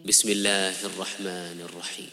بسم الله الرحمن الرحيم.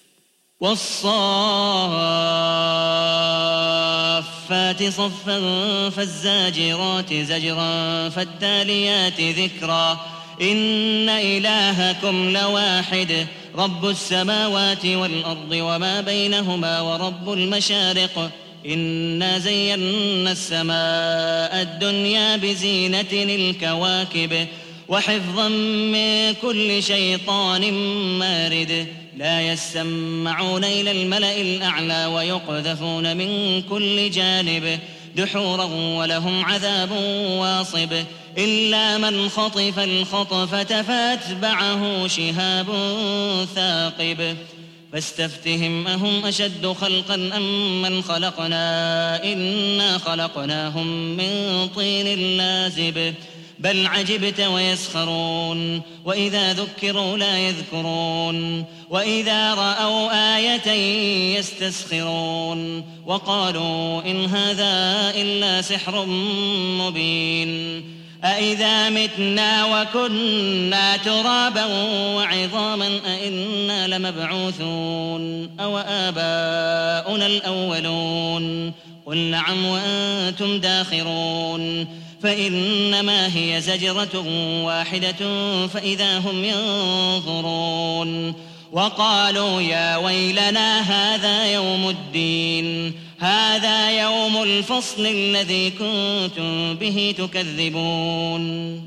والصافات صفا فالزاجرات زجرا فالتاليات ذكرا إن إلهكم لواحد رب السماوات والأرض وما بينهما ورب المشارق إنا زينا السماء الدنيا بزينة الكواكب وحفظا من كل شيطان مارد لا يسمعون إلى الملأ الأعلى ويقذفون من كل جانب دحورا ولهم عذاب واصب إلا من خطف الخطفة فأتبعه شهاب ثاقب فاستفتهم أهم أشد خلقا أم من خلقنا إنا خلقناهم من طين لازب بل عجبت ويسخرون وإذا ذكروا لا يذكرون وإذا رأوا آية يستسخرون وقالوا إن هذا إلا سحر مبين أإذا متنا وكنا ترابا وعظاما أإنا لمبعوثون أو آباؤنا الأولون قل نعم وأنتم داخرون فإنما هي زجرة واحدة فإذا هم ينظرون وقالوا يا ويلنا هذا يوم الدين هذا يوم الفصل الذي كنتم به تكذبون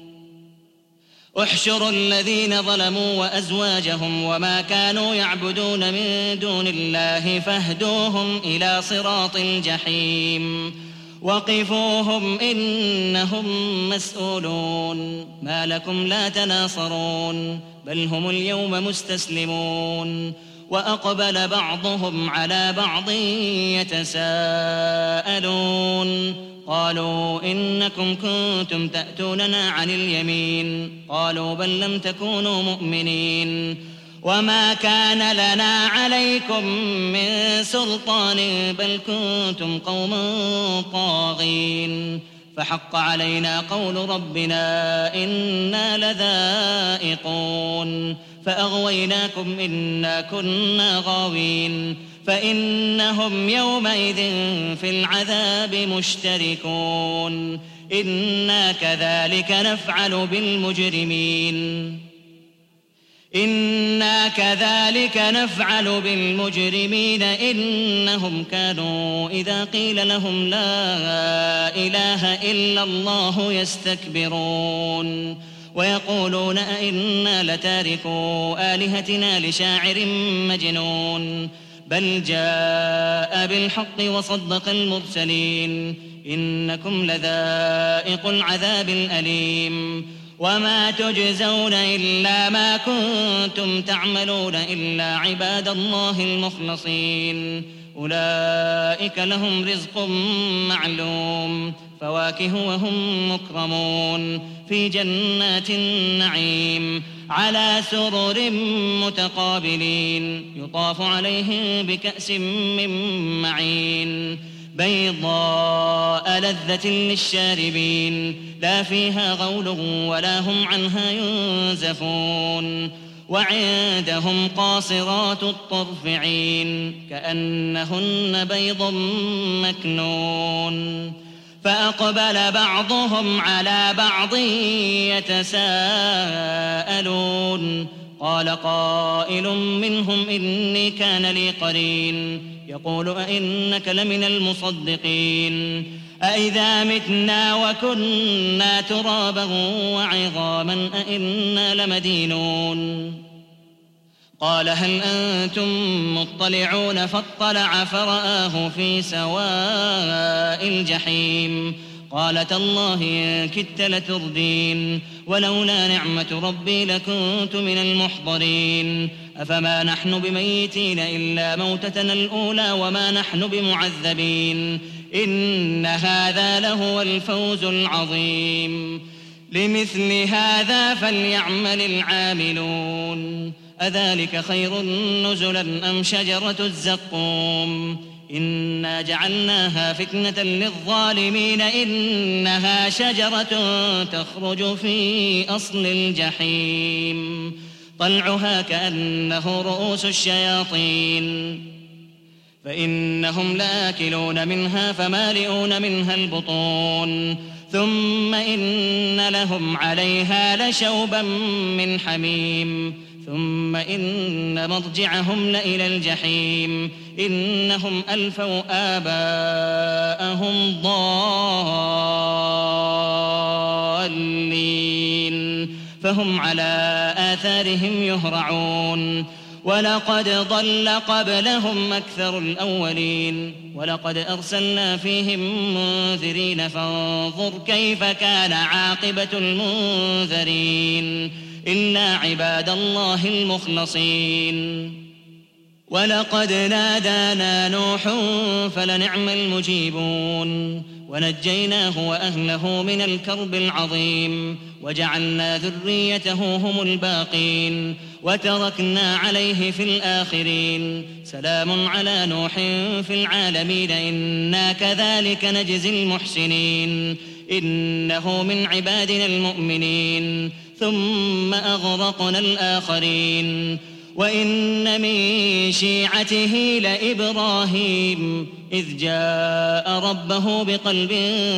احشروا الذين ظلموا وأزواجهم وما كانوا يعبدون من دون الله فاهدوهم إلى صراط الجحيم وقفوهم إنهم مسؤولون ما لكم لا تناصرون بل هم اليوم مستسلمون وأقبل بعضهم على بعض يتساءلون قالوا إنكم كنتم تأتوننا عن اليمين قالوا بل لم تكونوا مؤمنين وما كان لنا عليكم من سلطان بل كنتم قوما طاغين فحق علينا قول ربنا إنا لذائقون فأغويناكم إنا كنا غاوين فإنهم يومئذ في العذاب مشتركون إنا كذلك نفعل بالمجرمين إنهم كانوا إذا قيل لهم لا إله إلا الله يستكبرون ويقولون أئنا لتاركوا آلهتنا لشاعر مجنون بل جاء بالحق وصدق المرسلين إنكم لذائقو العذاب الأليم وما تجزون إلا ما كنتم تعملون إلا عباد الله المخلصين أولئك لهم رزق معلوم فواكه وهم مكرمون في جنات النعيم على سرر متقابلين يطاف عليهم بكأس من معين بيضاء لذة للشاربين لا فيها غول ولا هم عنها ينزفون وعندهم قاصرات الطرف عين كأنهن بيض مكنون فأقبل بعضهم على بعض يتساءلون قال قائل منهم إني كان لي قرين يقول أئنك لمن المصدقين أئذا متنا وكنا ترابا وعظاما أئنا لمدينون قال هل أنتم مطلعون فاطلع فرآه في سواء الجحيم قال تالله إن كدت لتردين ولولا نعمة ربي لكنت من المحضرين أفما نحن بميتين إلا موتتنا الأولى وما نحن بمعذبين إن هذا لهو الفوز العظيم لمثل هذا فليعمل العاملون أذلك خير نزلا أم شجرة الزقوم إنا جعلناها فتنة للظالمين إنها شجرة تخرج في أصل الجحيم طلعها كأنه رؤوس الشياطين فإنهم لآكلون منها فمالئون منها البطون ثم إن لهم عليها لشوبا من حميم ثم إن مرجعهم لإلى الجحيم إنهم ألفوا آباءهم ضالين فهم على آثارهم يهرعون ولقد ضل قبلهم أكثر الأولين ولقد أرسلنا فيهم منذرين فانظر كيف كان عاقبة المنذرين إلا عباد الله المخلصين ولقد نادانا نوح فلنعم المجيبون ونجيناه وأهله من الكرب العظيم وجعلنا ذريته هم الباقين وتركنا عليه في الآخرين سلام على نوح في العالمين إنا كذلك نجزي المحسنين إنه من عبادنا المؤمنين ثم أغرقنا الآخرين وإن من شيعته لإبراهيم إذ جاء ربه بقلب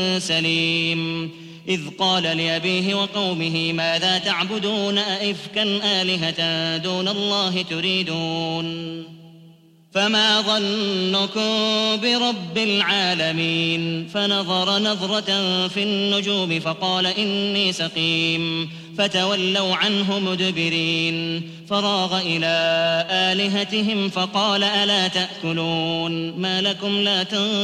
سليم إذ قال لأبيه وقومه ماذا تعبدون أئفكا آلهة دون الله تريدون فما ظنكم برب العالمين فنظر نظرة في النجوم فقال إني سقيم فتولوا عنه مدبرين فراغ إلى آلهتهم فقال ألا تأكلون ما لكم لا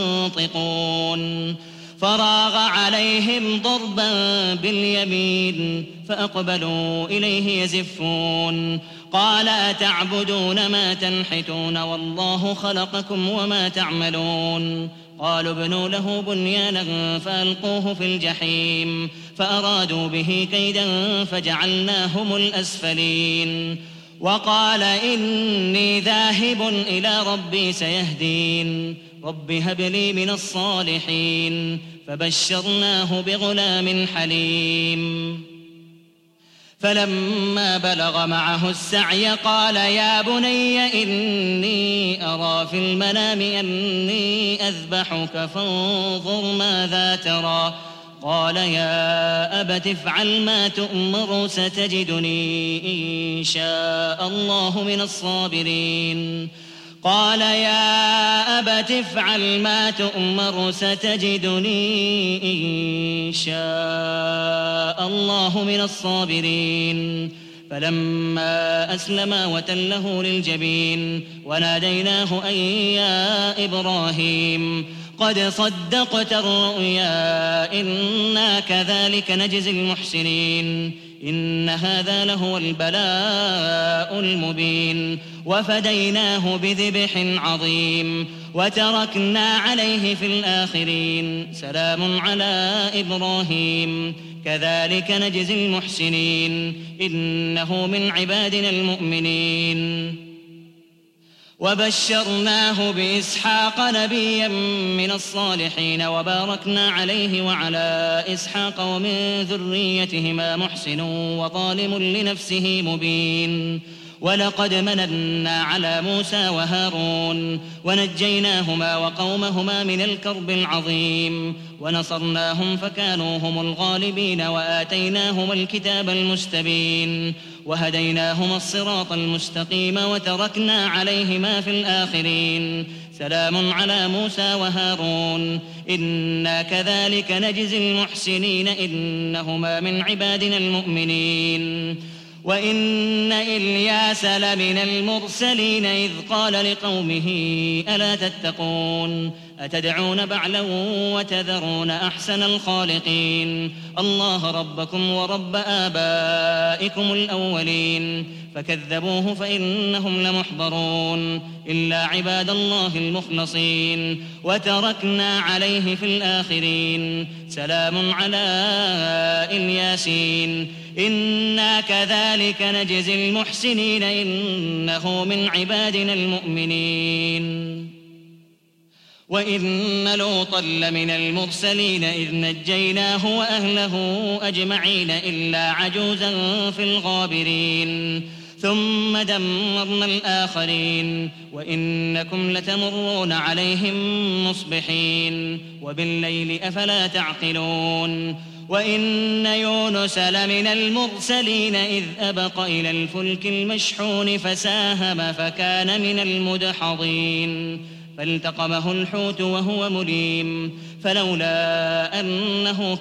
تنطقون فراغ عليهم ضربا باليمين فأقبلوا إليه يزفون قال أتعبدون ما تنحتون والله خلقكم وما تعملون قالوا ابنوا له بنيانا فألقوه في الجحيم فأرادوا به كيدا فجعلناهم الأسفلين وقال إني ذاهب إلى ربي سيهدين رب هب لي من الصالحين فبشرناه بغلام حليم فلما بلغ معه السعي قال يا بني إني أرى في المنام أني أذبحك فانظر ماذا ترى قال يا أبت افعل ما تؤمر ستجدني إن شاء الله من الصابرين قال يا أبت افعل ما تؤمر ستجدني إن شاء الله من الصابرين فلما أسلما وتله للجبين وناديناه أن يا إبراهيم قد صدقت الرؤيا إنا كذلك نجزي المحسنين إن هذا لهو البلاء المبين وفديناه بذبح عظيم وتركنا عليه في الآخرين سلام على إبراهيم كذلك نجزي المحسنين إنه من عبادنا المؤمنين وبشرناه بإسحاق نبيا من الصالحين وباركنا عليه وعلى إسحاق ومن ذريتهما محسن وظالم لنفسه مبين ولقد مننا على موسى وهارون ونجيناهما وقومهما من الكرب العظيم ونصرناهم فكانوا هم الغالبين وآتيناهما الكتاب المستبين وهديناهما الصراط المستقيم وتركنا عليهما في الآخرين سلام على موسى وهارون إنا كذلك نجزي المحسنين إنهما من عبادنا المؤمنين وإن إلياس لمن المرسلين إذ قال لقومه ألا تتقون أتدعون بعلا وتذرون أحسن الخالقين الله ربكم ورب آبائكم الأولين فكذبوه فإنهم لمحضرون إلا عباد الله المخلصين وتركنا عليه في الآخرين سلام على الياسين إنا كذلك نجزي المحسنين إنه من عبادنا المؤمنين وإن لوطا لمن المرسلين إذ نجيناه وأهله أجمعين إلا عجوزا في الغابرين ثم دمرنا الآخرين وإنكم لتمرون عليهم مصبحين وبالليل أفلا تعقلون وإن يونس لمن المرسلين إذ أبق إلى الفلك المشحون فساهم فكان من المدحضين فالتقمه الحوت وهو مليم فلولا أنه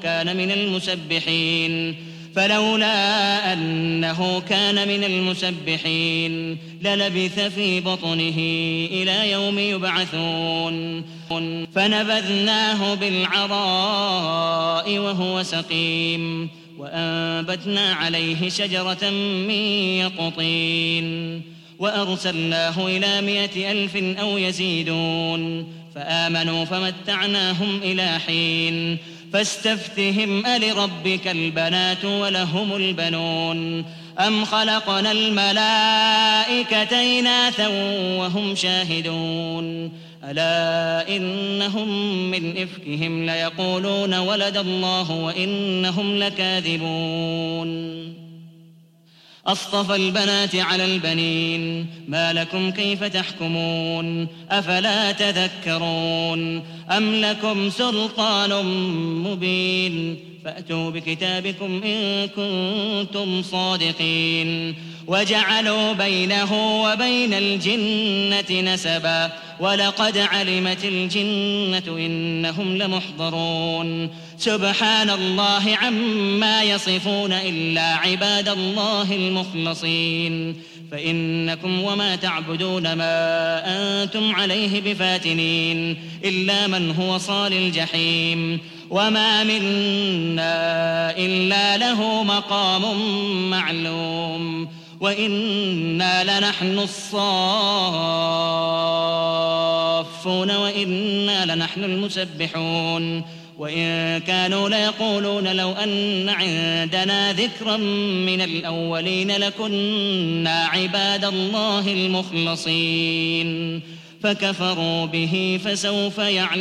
كان من المسبحين للبث في بطنه إلى يوم يبعثون فنبذناه بالعراء وهو سقيم وأنبتنا عليه شجرة من يقطين وأرسلناه إلى 100,000 أو يزيدون فآمنوا فمتعناهم إلى حين فاستفتهم ألربك البنات ولهم البنون أم خلقنا الملائكة إناثا وهم شاهدون ألا إنهم من إفكهم ليقولون ولد الله وإنهم لكاذبون أصطفى البنات على البنين ما لكم كيف تحكمون أفلا تذكرون أم لكم سلطان مبين فأتوا بكتابكم إن كنتم صادقين وجعلوا بينه وبين الجنة نسبا ولقد علمت الجنة إنهم لمحضرون سبحان الله عما يصفون إلا عباد الله المخلصين فإنكم وما تعبدون ما أنتم عليه بفاتنين إلا من هو صال الجحيم وما منا إلا له مقام معلوم وإنا لنحن الصافون وإنا لنحن المسبحون وإن كانوا ليقولون لو أن عندنا ذكرا من الأولين لكنا عباد الله المخلصين فكفروا به فسوف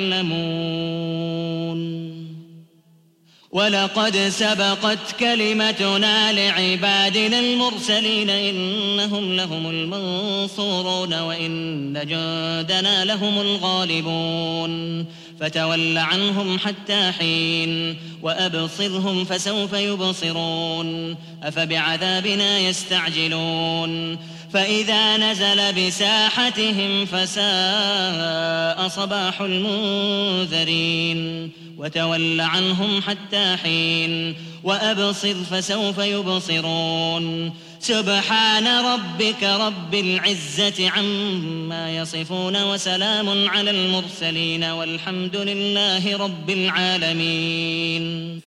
يعلمون ولقد سبقت كلمتنا لعبادنا المرسلين إنهم لهم المنصورون وإن جندنا لهم الغالبون فتول عنهم حتى حين وأبصرهم فسوف يبصرون أفبعذابنا يستعجلون فإذا نزل بساحتهم فساء صباح المنذرين وتول عنهم حتى حين وأبصر فسوف يبصرون سبحان ربك رب العزة عما يصفون وسلام على المرسلين والحمد لله رب العالمين.